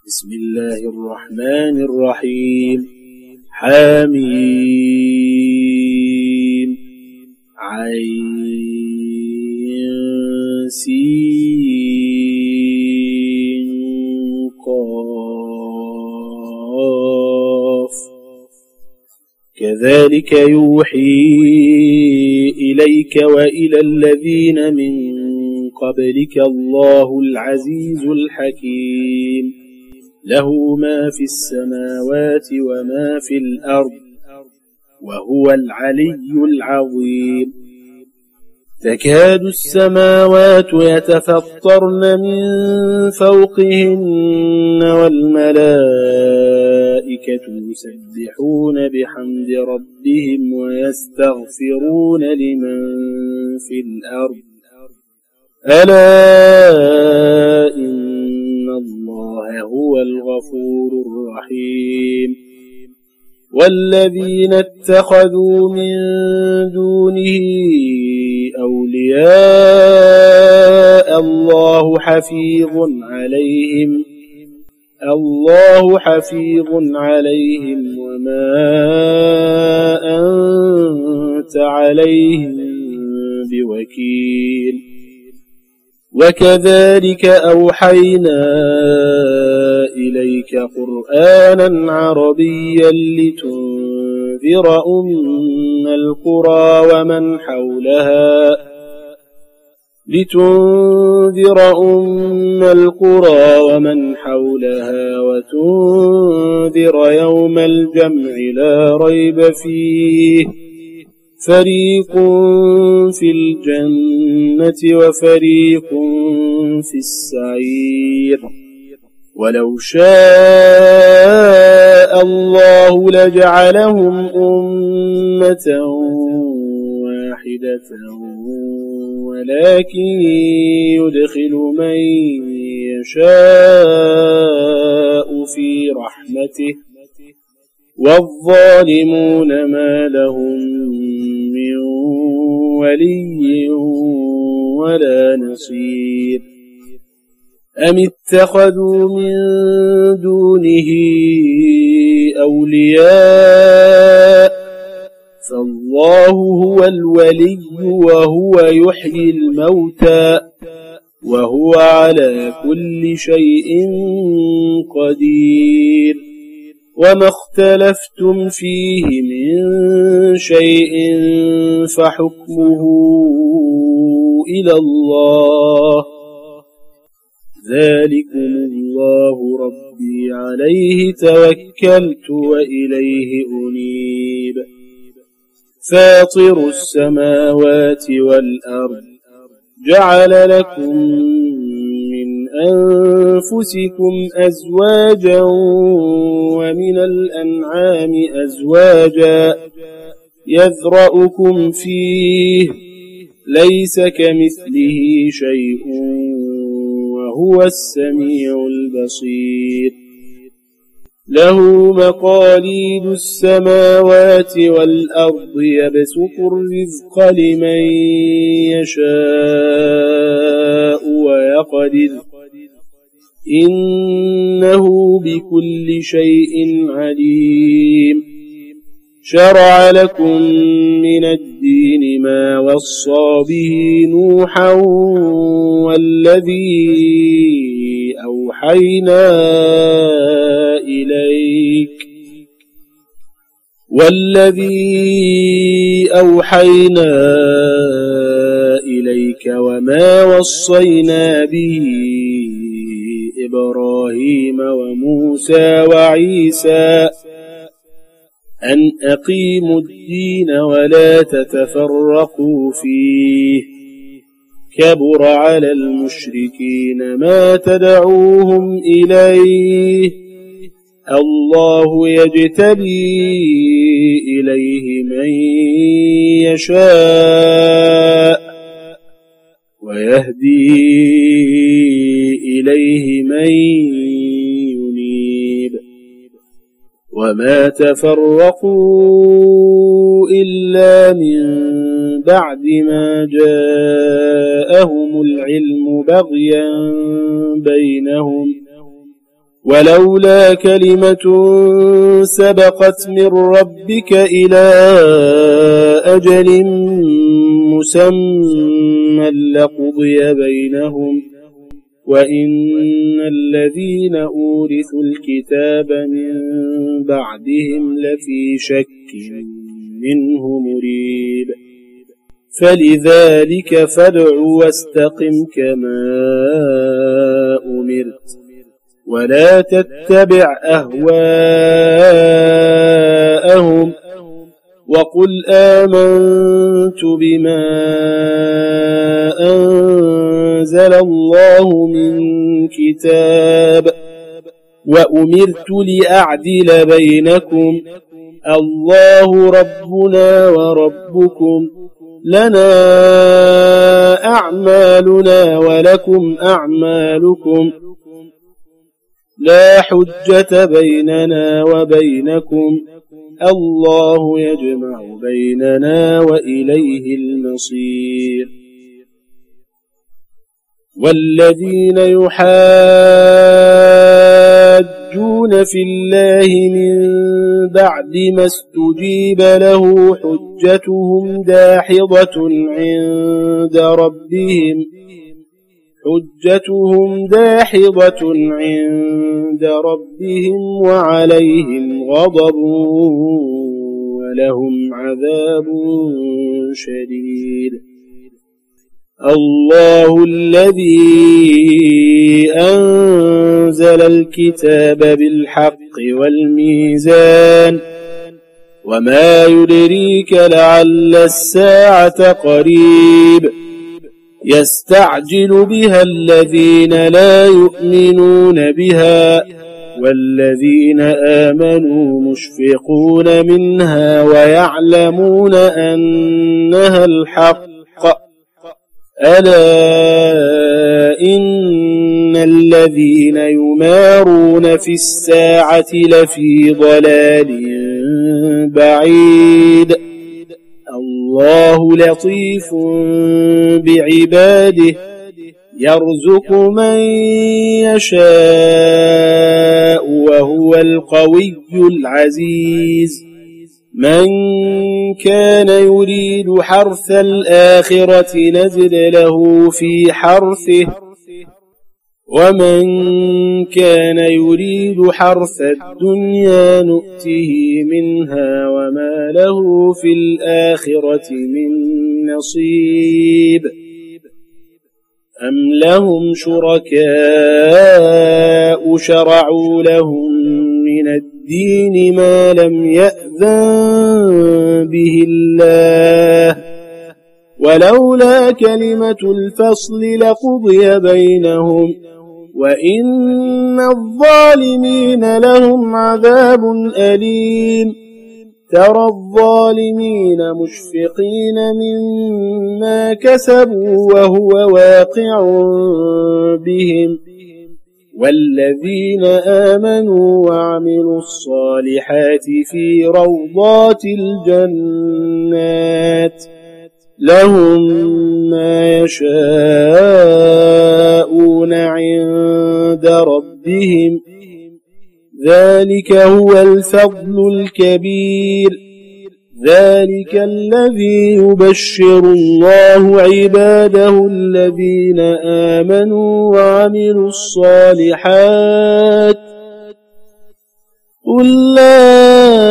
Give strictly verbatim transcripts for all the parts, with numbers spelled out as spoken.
بسم الله الرحمن الرحيم. حميم عين سين قاف كذلك يوحي إليك وإلى الذين من قبلك الله العزيز الحكيم له ما في السماوات وما في الأرض وهو العلي العظيم. تكاد السماوات يتفطرن من فوقهن والملائكة يسبحون بحمد ربهم ويستغفرون لمن في الأرض ألا إن الله هو الغفور الرحيم. والذين اتخذوا من دونه أولياء الله حفيظ عليهم الله حفيظ عليهم وما أنت عليهم بوكيل. وكذلك أوحينا إليك قرآنا عربيا لتنذر أم القرى ومن حولها لتنذر أم القرى ومن حولها وتنذر يوم الجمع لا ريب فيه فريق في الجنة وفريق في السعير. ولو شاء الله لجعلهم أمة واحدة ولكن يدخل من يشاء في رحمته والظالمون ما لهم من ولي ولا نصير. أم اتخذوا من دونه أولياء فالله هو الولي وهو يحيي الموتى وهو على كل شيء قدير. وما اختلفتم فيه من شيء فحكمه إلى الله ذلكم الله ربي عليه توكلت وإليه أنيب. فاطر السماوات والأرض جعل لكم من أنفسكم أزواجا ومن الأنعام أزواجا يذرأكم فيه ليس كمثله شيء وهو السميع البصير. له مقاليد السماوات والأرض يبسط الرزق لمن يشاء ويقدر إنه بكل شيء عليم. شرع لكم من الدين ما وصى به نوحا والذي أوحينا إليك والذي أوحينا إليك وما وصينا به إبراهيم وموسى وعيسى أن أقيموا الدين ولا تتفرقوا فيه كبر على المشركين ما تدعوهم إليه الله يجتبي إليه من يشاء ويهدي إليه من ينيب. وما تفرقوا إلا من بعد ما جاءهم العلم بغيا بينهم ولولا كلمة سبقت من ربك إلى أجل مسمى لقضي بينهم وإن الذين أورثوا الكتاب من بعدهم لفي شك منه مريب فلذلك فادع واستقم كما أمرت ولا تتبع أهواءهم وقل آمنت بما أنزل الله من كتاب وأمرت لأعدل بينكم الله ربنا وربكم لنا أعمالنا ولكم أعمالكم لا حجة بيننا وبينكم الله يجمع بيننا وإليه المصير والذين يحاجون في الله من بعد ما استجيب له حجتهم داحضة عند ربهم حجتهم داحضة عند ربهم وعليهم غضب ولهم عذاب شديد الله الذي أنزل الكتاب بالحق والميزان وما يدريك لعل الساعة قريب يستعجل بها الذين لا يؤمنون بها والذين آمنوا مشفقون منها ويعلمون أنها الحق ألا إن الذين يمارون في الساعة لفي ضلال بعيد الله لطيف بعباده يرزق من يشاء وهو القوي العزيز من كان يريد حرث الآخرة نزد له في حرثه ومن كان يريد حرث الدنيا نؤته منها وما له في الآخرة من نصيب أم لهم شركاء شرعوا لهم من الدين ما لم يأذن به الله ولولا كلمة الفصل لقضي بينهم وإن الظالمين لهم عذاب أليم ترى الظالمين مشفقين مما كسبوا وهو واقع بهم والذين آمنوا وعملوا الصالحات في روضات الجنات لهم ما يشاءون عند ربهم ذلك هو الفضل الكبير ذلك الذي يبشر الله عباده الذين آمنوا وعملوا الصالحات قل لا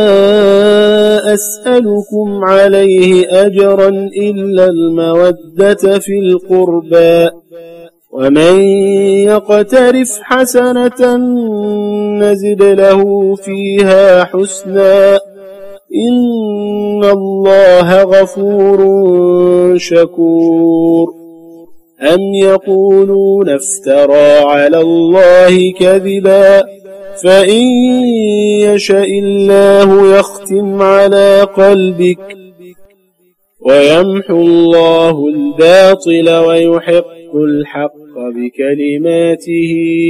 أسألكم عليه أجرا إلا المودة في القربى ومن يقترف حسنة نزد له فيها حسنا إن الله غفور شكور أم يقولون افترى على الله كذبا فإن يشاء الله يختم على قلبك ويمحو الله الباطل ويحق الحق بكلماته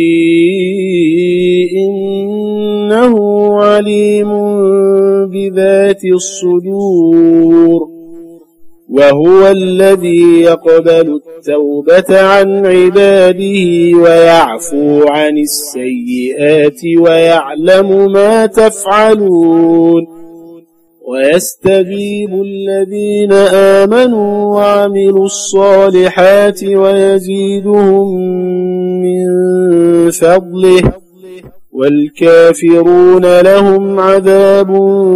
إنه عليم بذات الصدور وهو الذي يقبل التوبة عن عباده ويعفو عن السيئات ويعلم ما تفعلون ويستجيب الذين آمنوا وعملوا الصالحات ويزيدهم من فضله والكافرون لهم عذاب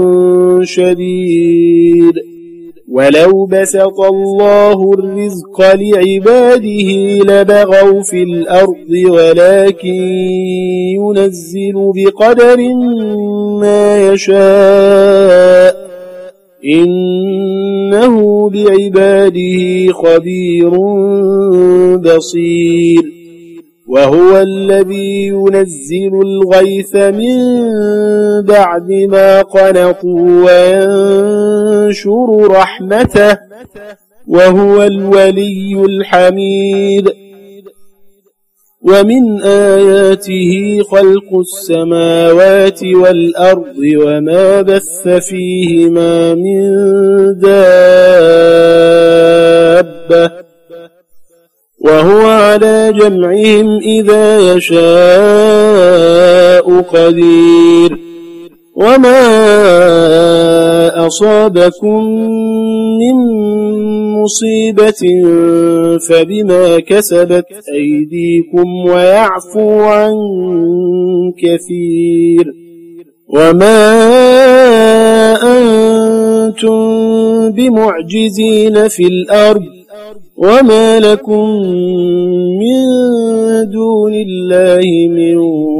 شديد. ولو بسط الله الرزق لعباده لبغوا في الأرض ولكن ينزل بقدر ما يشاء إنه بعباده خبير بصير. وهو الذي ينزل الغيث من بعد ما قنطوا وينشر رحمته وهو الولي الحميد. ومن آياته خلق السماوات والأرض وما بث فيهما من دابة وهو على جمعهم إذا يشاء قدير. وما أصابكم من مصيبة فبما كسبت أيديكم ويعفو عن كثير. وما أنتم بمعجزين في الأرض وما لكم من دون الله من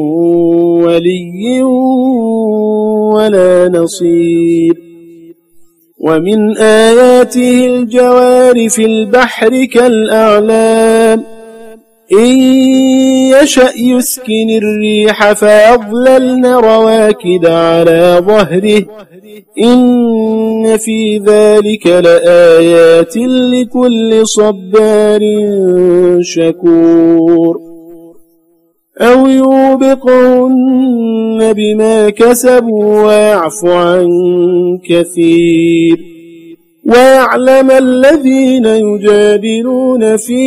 ولي ولا نصير. ومن آياته الجوار في البحر كالأعلام إن يشأ يسكن الريح فيظللن رواكد على ظهره إن في ذلك لآيات لكل صبار شكور. أو يوبقهن بما كسبوا ويعفو عن كثير. ويعلم الذين يجادلون في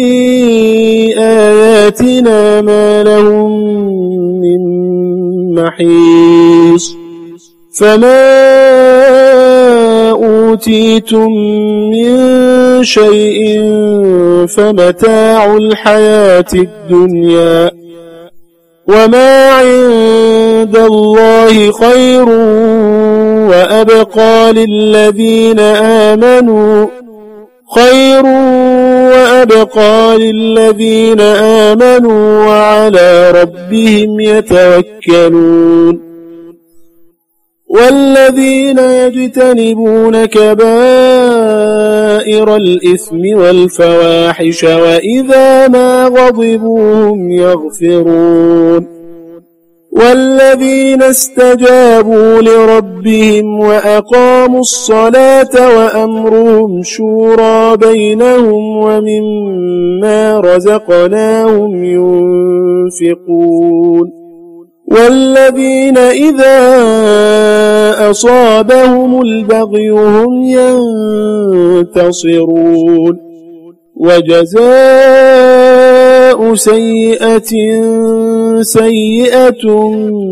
آياتنا ما لهم من محيص. فما أوتيتم من شيء فمتاع الحياة الدنيا وما عند الله خير وأبقى للذين آمنوا خير وأبقى للذين آمنوا وعلى ربهم يتوكلون. والذين يجتنبون كبائر الإثم والفواحش وإذا ما غضبوا هم يغفرون. والذين استجابوا لربهم وأقاموا الصلاة وأمرهم شورى بينهم ومما رزقناهم ينفقون. والذين إذا أصابهم البغي هم ينتصرون. وجزاء سيئة سيئة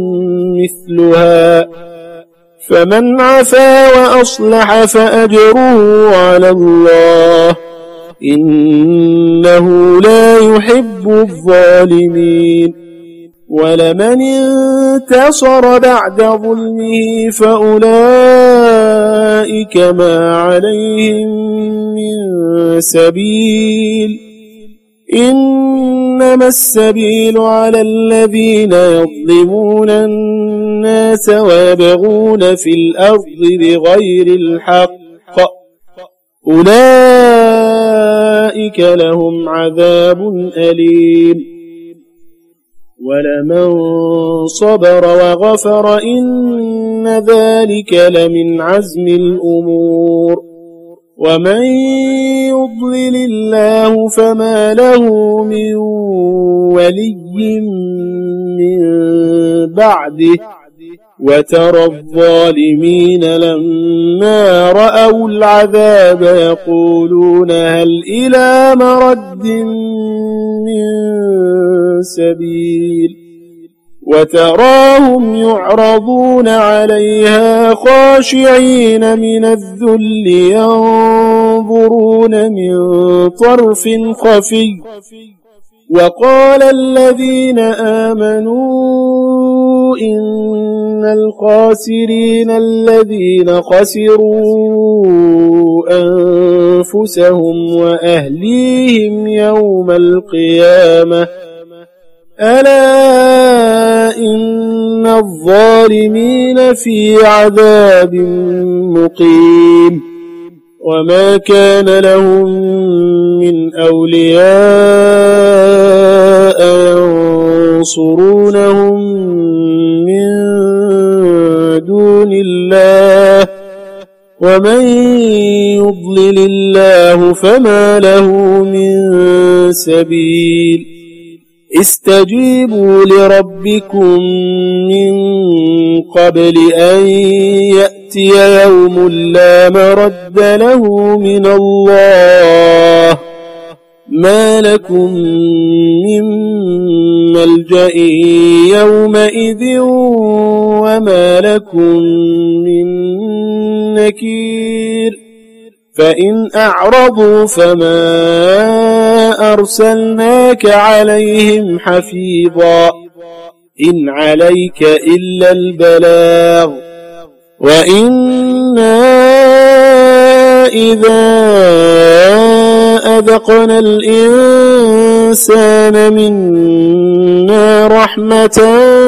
مثلها فمن عفا وأصلح فأجره على الله إنه لا يحب الظالمين. ولمن انتصر بعد ظلمه فأولئك ما عليهم من سبيل إنما السبيل على الذين يظلمون الناس ويبغون في الأرض بغير الحق أولئك لهم عذاب أليم. ولمن صبر وغفر إن ذلك لمن عزم الأمور. ومن يضلل الله فما له من ولي من بعده وترى الظالمين لما رأوا العذاب يقولون هل إلى مرد من سبيل وتراهم يعرضون عليها خاشعين من الذل ينظرون من طرف خفي وقال الذين آمنوا إن الخاسرين الذين خسروا أنفسهم وأهليهم يوم القيامة ألا إن الظالمين في عذاب مقيم وما كان لهم من أولياء ينصرونهم من دون الله ومن يضلل الله فما له من سبيل استجيبوا لربكم من قبل أن يأتي يوم لا مرد له من الله ما لكم من ملجأ يومئذ وما لكم من نكير فإن أعرضوا فما أرسلناك عليهم حفيظا إن عليك إلا البلاغ وإنا إذا أذقنا الإنسان منا رحمة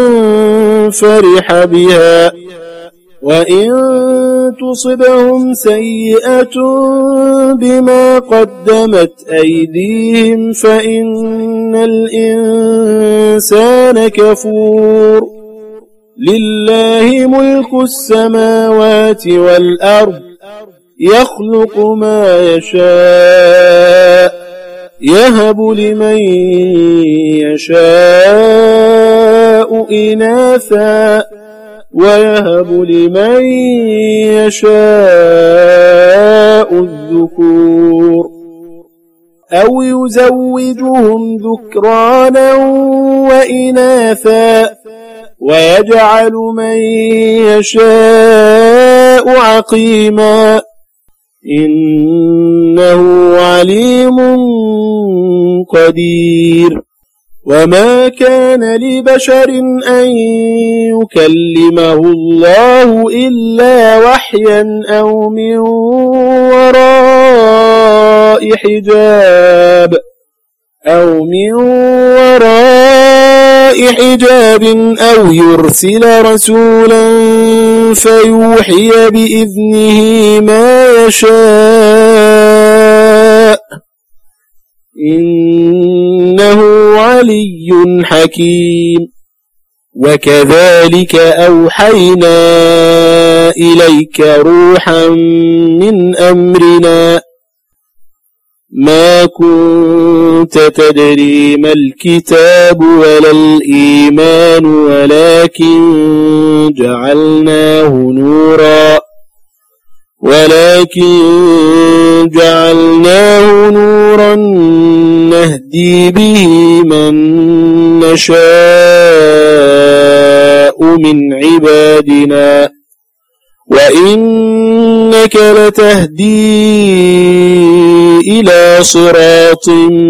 فرح بها وإن تصبهم سيئة بما قدمت أيديهم فإن الإنسان كفور لله ملك السماوات والأرض يخلق ما يشاء يهب لمن يشاء إناثا ويهب لمن يشاء الذكور أو يزوجهم ذكرانا وإناثا ويجعل من يشاء عقيما إنه عليم قدير وما كان لبشر أن يكلمه الله إلا وحيا أو من وراء حجاب أو من وراء حجاب أو يرسل رسولا فيوحي بإذنه ما يشاء إنه علي حكيم وكذلك أوحينا إليك روحا من أمرنا ما كنت تدري ما الكتاب ولا الإيمان ولكن جعلناه نورا ولكن جعلناه نورا نهدي به من نشاء من عبادنا وإنك لتهدي إلى صراط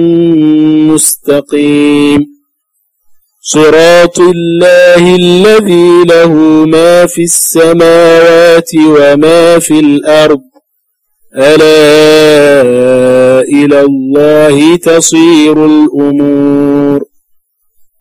مستقيم صراط الله الذي له ما في السماوات وما في الأرض ألا إلى الله تصير الأمور